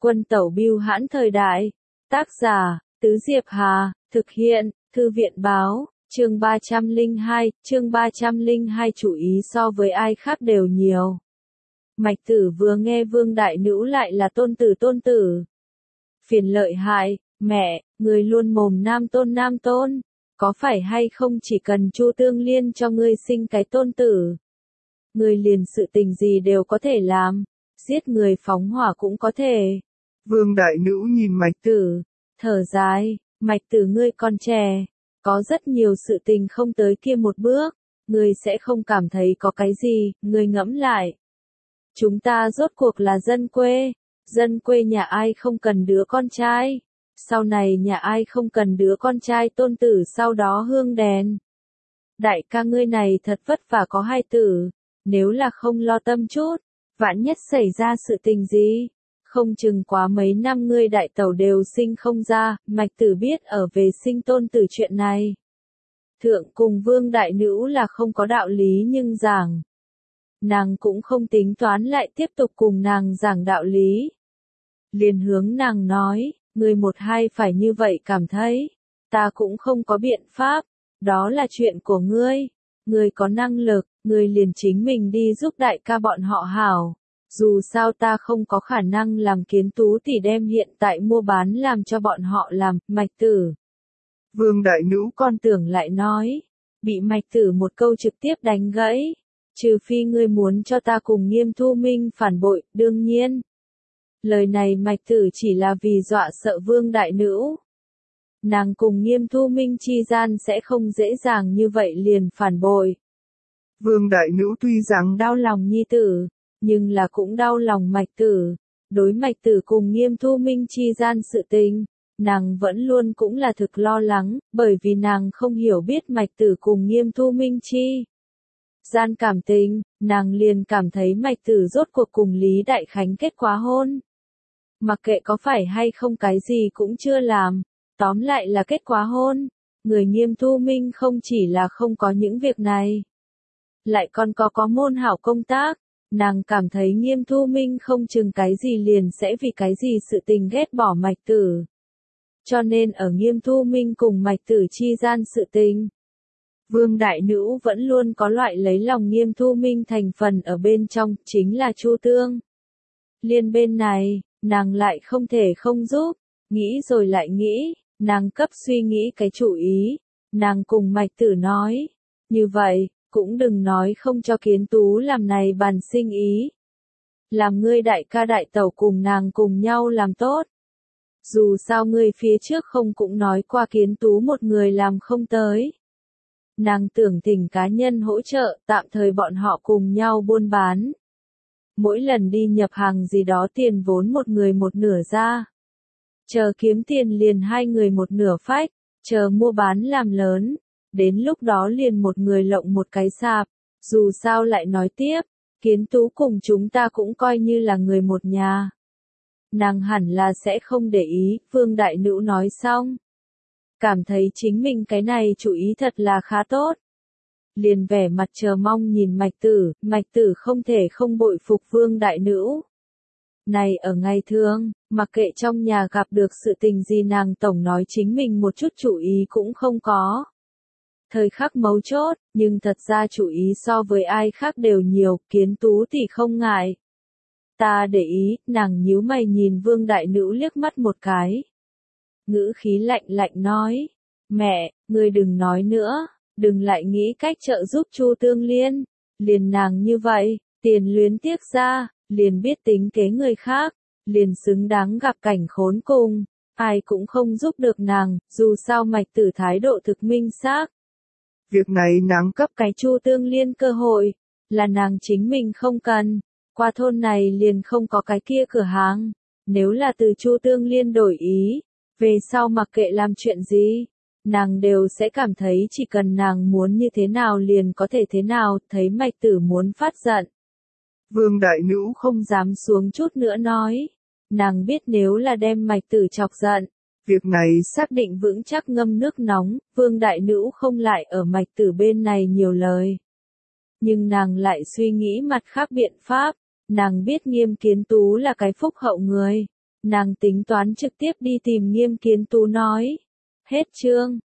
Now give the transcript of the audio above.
Quân tẩu bưu hãn thời đại. Tác giả, Tứ Diệp Hà, thực hiện, Thư viện báo, chương 302, chủ ý so với ai khác đều nhiều. Mạch Tử vừa nghe Vương Đại Nữu lại là tôn tử. Phiền lợi hại, mẹ, người luôn mồm nam tôn, có phải hay không chỉ cần Chu Tương Liên cho ngươi sinh cái tôn tử. Ngươi liền sự tình gì đều có thể làm, giết người phóng hỏa cũng có thể. Vương Đại Nữu nhìn Mạch Tử, thở dài, Mạch Tử ngươi còn trẻ, có rất nhiều sự tình không tới kia một bước, ngươi sẽ không cảm thấy có cái gì, ngươi ngẫm lại. Chúng ta rốt cuộc là dân quê nhà ai không cần đứa con trai, sau này nhà ai không cần đứa con trai tôn tử sau đó hương đèn. Đại ca ngươi này thật vất vả có hai tử, nếu là không lo tâm chút, vạn nhất xảy ra sự tình gì, không chừng quá mấy năm ngươi đại tẩu đều sinh không ra. Mạch Tử biết ở về sinh tôn tử chuyện này. Thượng cùng Vương Đại Nữu là không có đạo lý nhưng giảng. Nàng cũng không tính toán lại tiếp tục cùng nàng giảng đạo lý. Liền hướng nàng nói, ngươi một hai phải như vậy cảm thấy, ta cũng không có biện pháp, đó là chuyện của ngươi. Ngươi có năng lực, ngươi liền chính mình đi giúp đại ca bọn họ hảo. Dù sao ta không có khả năng làm Kiến Tú tỷ đem hiện tại mua bán làm cho bọn họ làm. Mạch Tử. Vương Đại Nữu con tưởng lại nói, bị Mạch Tử một câu trực tiếp đánh gãy. Trừ phi ngươi muốn cho ta cùng Nghiêm Thu Minh phản bội, đương nhiên. Lời này Mạch Tử chỉ là vì dọa sợ Vương Đại Nữu. Nàng cùng Nghiêm Thu Minh chi gian sẽ không dễ dàng như vậy liền phản bội. Vương Đại Nữu tuy rằng đau lòng nhi tử, nhưng là cũng đau lòng Mạch Tử. Đối Mạch Tử cùng Nghiêm Thu Minh chi gian sự tình, nàng vẫn luôn cũng là thực lo lắng, bởi vì nàng không hiểu biết Mạch Tử cùng Nghiêm Thu Minh chi gian cảm tình, nàng liền cảm thấy Mạch Tử rốt cuộc cùng Lý Đại Khánh kết quả hôn. Mặc kệ có phải hay không cái gì cũng chưa làm, tóm lại là kết quả hôn. Người Nghiêm Thu Minh không chỉ là không có những việc này, lại còn có môn hảo công tác. Nàng cảm thấy Nghiêm Thu Minh không chừng cái gì liền sẽ vì cái gì sự tình ghét bỏ Mạch Tử. Cho nên ở Nghiêm Thu Minh cùng Mạch Tử chi gian sự tình, Vương Đại Nữu vẫn luôn có loại lấy lòng Nghiêm Thu Minh thành phần ở bên trong, chính là Chu Tương Liên bên này, nàng lại không thể không giúp, nghĩ rồi lại nghĩ, nàng cấp suy nghĩ cái chủ ý, nàng cùng Mạch Tử nói, như vậy, cũng đừng nói không cho Kiến Tú làm này bàn sinh ý. Làm ngươi đại ca đại tẩu cùng nàng cùng nhau làm tốt. Dù sao ngươi phía trước không cũng nói qua Kiến Tú một người làm không tới. Nàng tưởng thỉnh cá nhân hỗ trợ, tạm thời bọn họ cùng nhau buôn bán. Mỗi lần đi nhập hàng gì đó tiền vốn một người một nửa ra. Chờ kiếm tiền liền hai người một nửa phách, chờ mua bán làm lớn. Đến lúc đó liền một người lộng một cái sạp. Dù sao lại nói tiếp, Kiến Tú cùng chúng ta cũng coi như là người một nhà. Nàng hẳn là sẽ không để ý. Vương Đại Nữu nói xong, cảm thấy chính mình cái này chủ ý thật là khá tốt. Liền vẻ mặt chờ mong nhìn Mạch Tử không thể không bội phục Vương Đại Nữu. Này ở ngày thường, mặc kệ trong nhà gặp được sự tình gì nàng tổng nói chính mình một chút chủ ý cũng không có. Thời khắc mấu chốt, nhưng thật ra chủ ý so với ai khác đều nhiều. Kiến Tú thì không ngại. Ta để ý, nàng nhíu mày nhìn Vương Đại Nữu liếc mắt một cái. Ngữ khí lạnh nói, mẹ, ngươi đừng nói nữa, đừng lại nghĩ cách trợ giúp Chu Tương Liên. Liền nàng như vậy, tiền luyến tiếc ra, liền biết tính kế người khác, liền xứng đáng gặp cảnh khốn cùng. Ai cũng không giúp được nàng, dù sao Mạch Tử thái độ thực minh xác. Việc này nàng cấp cái Chu Tương Liên cơ hội, là nàng chính mình không cần. Qua thôn này liền không có cái kia cửa hàng. Nếu là từ Chu Tương Liên đổi ý, về sau mặc kệ làm chuyện gì, nàng đều sẽ cảm thấy chỉ cần nàng muốn như thế nào liền có thể thế nào. Thấy Mạch Tử muốn phát giận, Vương Đại Nữu không dám xuống chút nữa nói. Nàng biết nếu là đem Mạch Tử chọc giận, việc này xác định vững chắc ngâm nước nóng. Vương Đại Nữu không lại ở Mạch Tử bên này nhiều lời. Nhưng nàng lại suy nghĩ mặt khác biện pháp. Nàng biết Nghiêm Kiến Tú là cái phúc hậu người. Nàng tính toán trực tiếp đi tìm Nghiêm Kiến Tú nói. Hết chương.